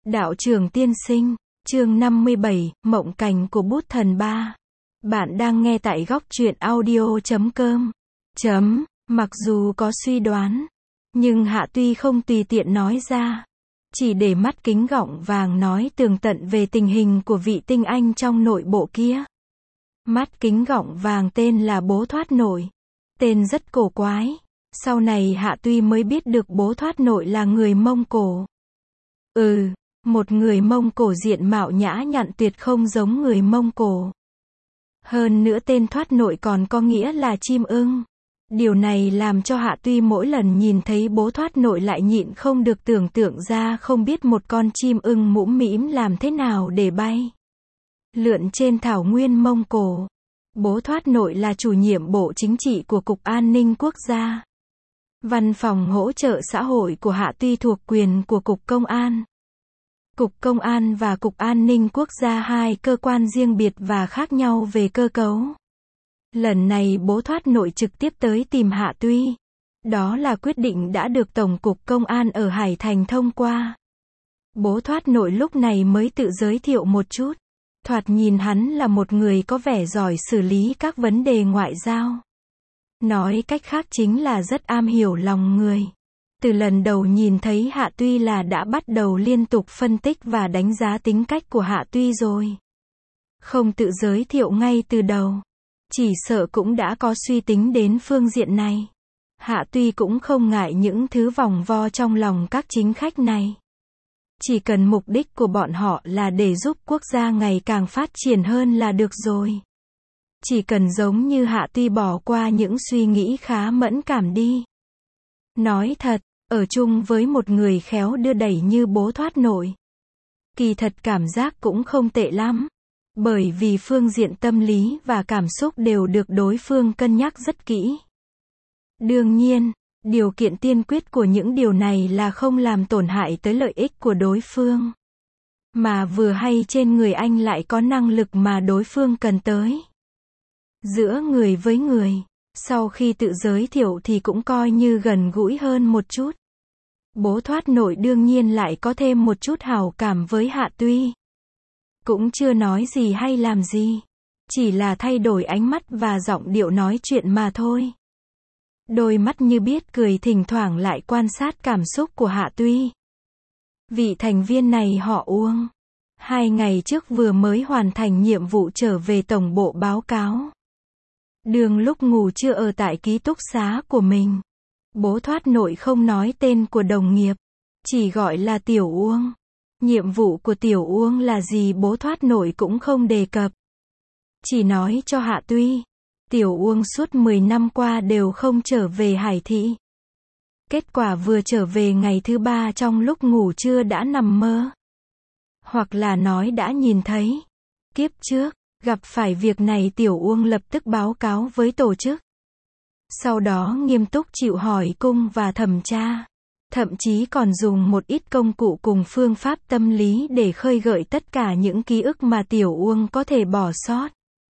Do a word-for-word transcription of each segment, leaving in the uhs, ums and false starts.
Đạo trưởng tiên sinh, chương năm mươi bảy, Mộng cảnh của bút thần ba. Bạn đang nghe tại góc truyện audio chấm com. Chấm, mặc dù có suy đoán, nhưng Hạ Tuy không tùy tiện nói ra. Chỉ để mắt kính gọng vàng nói tường tận về tình hình của vị tinh anh trong nội bộ kia. Mắt kính gọng vàng tên là Bố Thoát Nội. Tên rất cổ quái. Sau này Hạ Tuy mới biết được Bố Thoát Nội là người Mông Cổ. Ừ, một người Mông Cổ diện mạo nhã nhặn tuyệt không giống người Mông Cổ. Hơn nữa tên Thoát Nội còn có nghĩa là chim ưng. Điều này làm cho Hạ Tuy mỗi lần nhìn thấy Bố Thoát Nội lại nhịn không được tưởng tượng ra không biết một con chim ưng mũm mĩm làm thế nào để bay. Lượn trên thảo nguyên Mông Cổ. Bố Thoát Nội là chủ nhiệm Bộ Chính trị của Cục An ninh Quốc gia. Văn phòng hỗ trợ xã hội của Hạ Tuy thuộc quyền của Cục Công an. Cục Công an và Cục An ninh Quốc gia hai cơ quan riêng biệt và khác nhau về cơ cấu. Lần này Bố Thoát Nội trực tiếp tới tìm Hạ Tuy. Đó là quyết định đã được Tổng cục Công an ở Hải Thành thông qua. Bố Thoát Nội lúc này mới tự giới thiệu một chút. Thoạt nhìn hắn là một người có vẻ giỏi xử lý các vấn đề ngoại giao. Nói cách khác chính là rất am hiểu lòng người. Từ lần đầu nhìn thấy Hạ Tuy là đã bắt đầu liên tục phân tích và đánh giá tính cách của Hạ Tuy rồi. Không tự giới thiệu ngay từ đầu. Chỉ sợ cũng đã có suy tính đến phương diện này. Hạ Tuy cũng không ngại những thứ vòng vo trong lòng các chính khách này. Chỉ cần mục đích của bọn họ là để giúp quốc gia ngày càng phát triển hơn là được rồi. Chỉ cần giống như Hạ Tuy bỏ qua những suy nghĩ khá mẫn cảm đi. Nói thật, ở chung với một người khéo đưa đẩy như Bố Thoát Nội. Kỳ thật cảm giác cũng không tệ lắm. Bởi vì phương diện tâm lý và cảm xúc đều được đối phương cân nhắc rất kỹ. Đương nhiên, điều kiện tiên quyết của những điều này là không làm tổn hại tới lợi ích của đối phương. Mà vừa hay trên người anh lại có năng lực mà đối phương cần tới. Giữa người với người, sau khi tự giới thiệu thì cũng coi như gần gũi hơn một chút. Bố Thoát Nội đương nhiên lại có thêm một chút hảo cảm với Hạ Tuy. Cũng chưa nói gì hay làm gì. Chỉ là thay đổi ánh mắt và giọng điệu nói chuyện mà thôi. Đôi mắt như biết cười thỉnh thoảng lại quan sát cảm xúc của Hạ Tuy. Vị thành viên này họ Uông. Hai ngày trước vừa mới hoàn thành nhiệm vụ trở về tổng bộ báo cáo. Đường lúc ngủ trưa ở tại ký túc xá của mình. Bố Thoát Nội không nói tên của đồng nghiệp. Chỉ gọi là Tiểu Uông. Nhiệm vụ của Tiểu Uông là gì Bố Thoát Nội cũng không đề cập. Chỉ nói cho Hạ Tuy. Tiểu Uông suốt mười năm qua đều không trở về Hải Thị. Kết quả vừa trở về ngày thứ ba trong lúc ngủ trưa đã nằm mơ. Hoặc là nói đã nhìn thấy. Kiếp trước, gặp phải việc này Tiểu Uông lập tức báo cáo với tổ chức. Sau đó nghiêm túc chịu hỏi cung và thẩm tra. Thậm chí còn dùng một ít công cụ cùng phương pháp tâm lý để khơi gợi tất cả những ký ức mà Tiểu Uông có thể bỏ sót.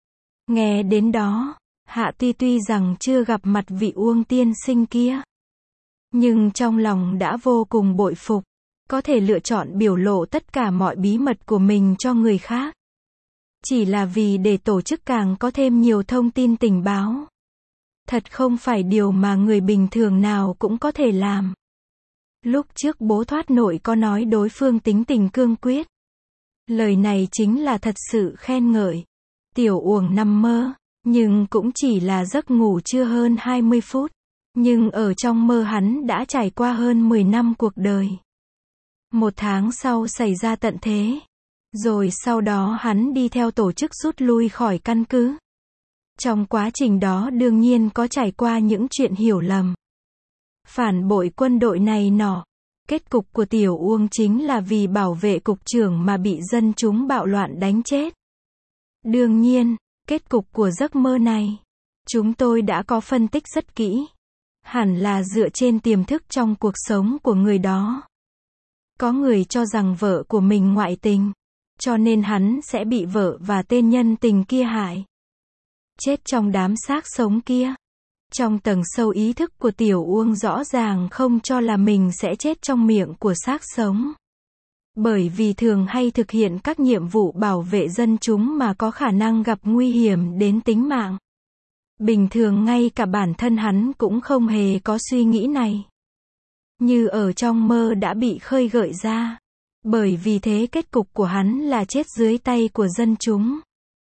Nghe đến đó, Hạ Tuy tuy rằng chưa gặp mặt vị Uông tiên sinh kia. Nhưng trong lòng đã vô cùng bội phục. Có thể lựa chọn biểu lộ tất cả mọi bí mật của mình cho người khác. Chỉ là vì để tổ chức càng có thêm nhiều thông tin tình báo. Thật không phải điều mà người bình thường nào cũng có thể làm. Lúc trước Bố Thoát Nội có nói đối phương tính tình cương quyết. Lời này chính là thật sự khen ngợi. Tiểu Uông nằm mơ, nhưng cũng chỉ là giấc ngủ chưa hơn hai mươi phút. Nhưng ở trong mơ hắn đã trải qua hơn mười năm cuộc đời. Một tháng sau xảy ra tận thế. Rồi sau đó hắn đi theo tổ chức rút lui khỏi căn cứ. Trong quá trình đó đương nhiên có trải qua những chuyện hiểu lầm. Phản bội quân đội này nọ. Kết cục của Tiểu Uông chính là vì bảo vệ cục trưởng mà bị dân chúng bạo loạn đánh chết. Đương nhiên, kết cục của giấc mơ này, chúng tôi đã có phân tích rất kỹ. Hẳn là dựa trên tiềm thức trong cuộc sống của người đó. Có người cho rằng vợ của mình ngoại tình, cho nên hắn sẽ bị vợ và tên nhân tình kia hại. Chết trong đám xác sống kia. Trong tầng sâu ý thức của Tiểu Uông rõ ràng không cho là mình sẽ chết trong miệng của xác sống. Bởi vì thường hay thực hiện các nhiệm vụ bảo vệ dân chúng mà có khả năng gặp nguy hiểm đến tính mạng. Bình thường ngay cả bản thân hắn cũng không hề có suy nghĩ này. Như ở trong mơ đã bị khơi gợi ra. Bởi vì thế kết cục của hắn là chết dưới tay của dân chúng.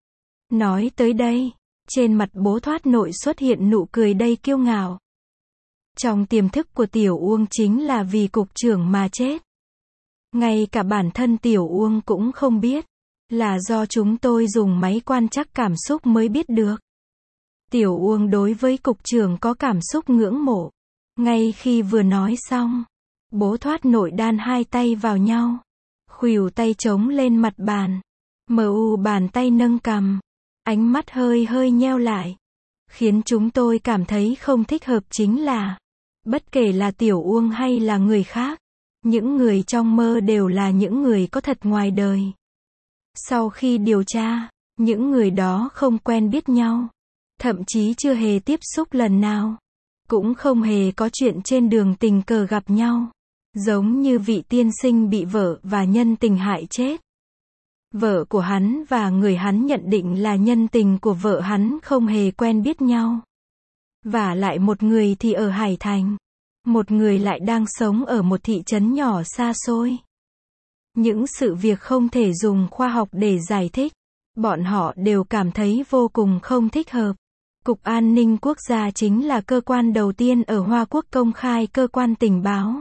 Nói tới đây, trên mặt Bố Thoát Nội xuất hiện nụ cười đầy kiêu ngạo. Trong tiềm thức của Tiểu Uông chính là vì cục trưởng mà chết. Ngay cả bản thân Tiểu Uông cũng không biết, là do chúng tôi dùng máy quan trắc cảm xúc mới biết được. Tiểu Uông đối với cục trưởng có cảm xúc ngưỡng mộ. Ngay khi vừa nói xong, Bố Thoát Nội đan hai tay vào nhau, khuỷu tay chống lên mặt bàn, mờ u bàn tay nâng cằm, ánh mắt hơi hơi nheo lại. Khiến chúng tôi cảm thấy không thích hợp chính là, bất kể là Tiểu Uông hay là người khác, những người trong mơ đều là những người có thật ngoài đời. Sau khi điều tra, những người đó không quen biết nhau, thậm chí chưa hề tiếp xúc lần nào, cũng không hề có chuyện trên đường tình cờ gặp nhau. Giống như vị tiên sinh bị vợ và nhân tình hại chết. Vợ của hắn và người hắn nhận định là nhân tình của vợ hắn không hề quen biết nhau. Và lại một người thì ở Hải Thành, một người lại đang sống ở một thị trấn nhỏ xa xôi. Những sự việc không thể dùng khoa học để giải thích. Bọn họ đều cảm thấy vô cùng không thích hợp. Cục An ninh Quốc gia chính là cơ quan đầu tiên ở Hoa Quốc công khai cơ quan tình báo.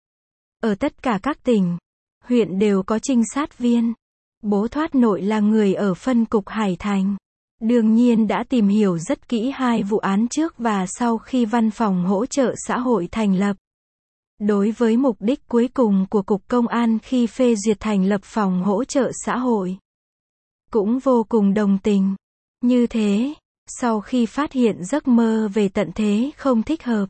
Ở tất cả các tỉnh, huyện đều có trinh sát viên. Bố Thoát Nội là người ở phân cục Hải Thành. Đương nhiên đã tìm hiểu rất kỹ hai vụ án trước và sau khi văn phòng hỗ trợ xã hội thành lập. Đối với mục đích cuối cùng của Cục Công an khi phê duyệt thành lập phòng hỗ trợ xã hội, cũng vô cùng đồng tình. Như thế, sau khi phát hiện giấc mơ về tận thế không thích hợp,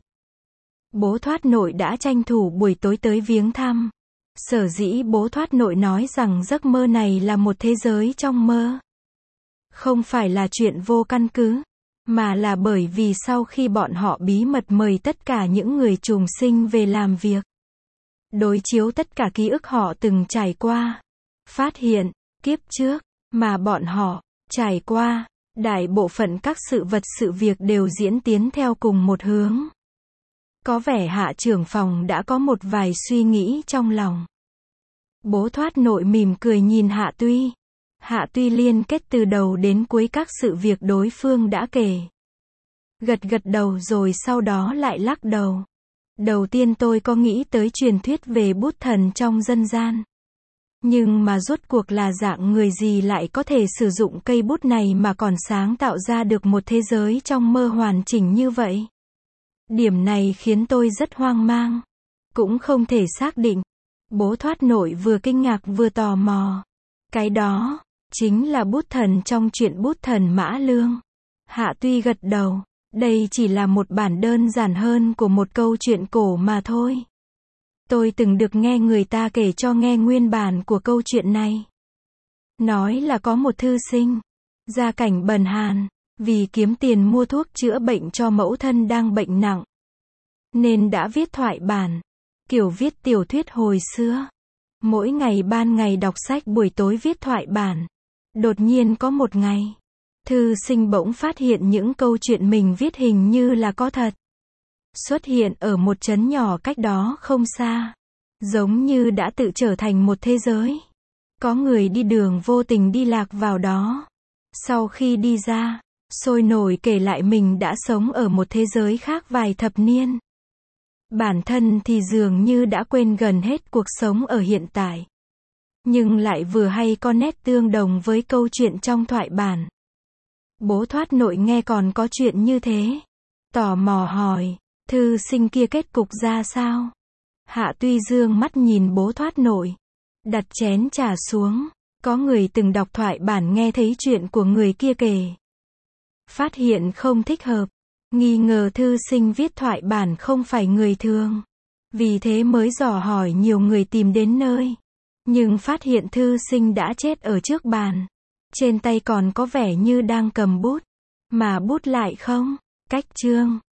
Bố Thoát Nội đã tranh thủ buổi tối tới viếng thăm. Sở dĩ Bố Thoát Nội nói rằng giấc mơ này là một thế giới trong mơ, không phải là chuyện vô căn cứ, mà là bởi vì sau khi bọn họ bí mật mời tất cả những người trùng sinh về làm việc, đối chiếu tất cả ký ức họ từng trải qua, phát hiện, kiếp trước, mà bọn họ trải qua, đại bộ phận các sự vật sự việc đều diễn tiến theo cùng một hướng. Có vẻ Hạ trưởng phòng đã có một vài suy nghĩ trong lòng. Bố Thoát Nội mỉm cười nhìn Hạ Tuy. Hạ Tuy liên kết từ đầu đến cuối các sự việc đối phương đã kể. Gật gật đầu rồi sau đó lại lắc đầu. Đầu tiên tôi có nghĩ tới truyền thuyết về bút thần trong dân gian. Nhưng mà rốt cuộc là dạng người gì lại có thể sử dụng cây bút này mà còn sáng tạo ra được một thế giới trong mơ hoàn chỉnh như vậy? Điểm này khiến tôi rất hoang mang. Cũng không thể xác định. Bố Thoát Nội vừa kinh ngạc vừa tò mò. Cái đó, chính là bút thần trong truyện Bút Thần Mã Lương. Hạ Tuy gật đầu. Đây chỉ là một bản đơn giản hơn của một câu chuyện cổ mà thôi. Tôi từng được nghe người ta kể cho nghe nguyên bản của câu chuyện này. Nói là có một thư sinh, gia cảnh bần hàn, vì kiếm tiền mua thuốc chữa bệnh cho mẫu thân đang bệnh nặng, nên đã viết thoại bản, kiểu viết tiểu thuyết hồi xưa. Mỗi ngày ban ngày đọc sách, buổi tối viết thoại bản. Đột nhiên có một ngày, thư sinh bỗng phát hiện những câu chuyện mình viết hình như là có thật. Xuất hiện ở một trấn nhỏ cách đó không xa. Giống như đã tự trở thành một thế giới. Có người đi đường vô tình đi lạc vào đó. Sau khi đi ra, sôi nổi kể lại mình đã sống ở một thế giới khác vài thập niên. Bản thân thì dường như đã quên gần hết cuộc sống ở hiện tại. Nhưng lại vừa hay có nét tương đồng với câu chuyện trong thoại bản. Bố Thoát Nội nghe còn có chuyện như thế. Tò mò hỏi, thư sinh kia kết cục ra sao? Hạ Tuy dương mắt nhìn Bố Thoát Nội. Đặt chén trà xuống. Có người từng đọc thoại bản nghe thấy chuyện của người kia kể. Phát hiện không thích hợp. Nghi ngờ thư sinh viết thoại bản không phải người thường. Vì thế mới dò hỏi nhiều người tìm đến nơi. Nhưng phát hiện thư sinh đã chết ở trước bàn. Trên tay còn có vẻ như đang cầm bút. Mà bút lại không cách chương.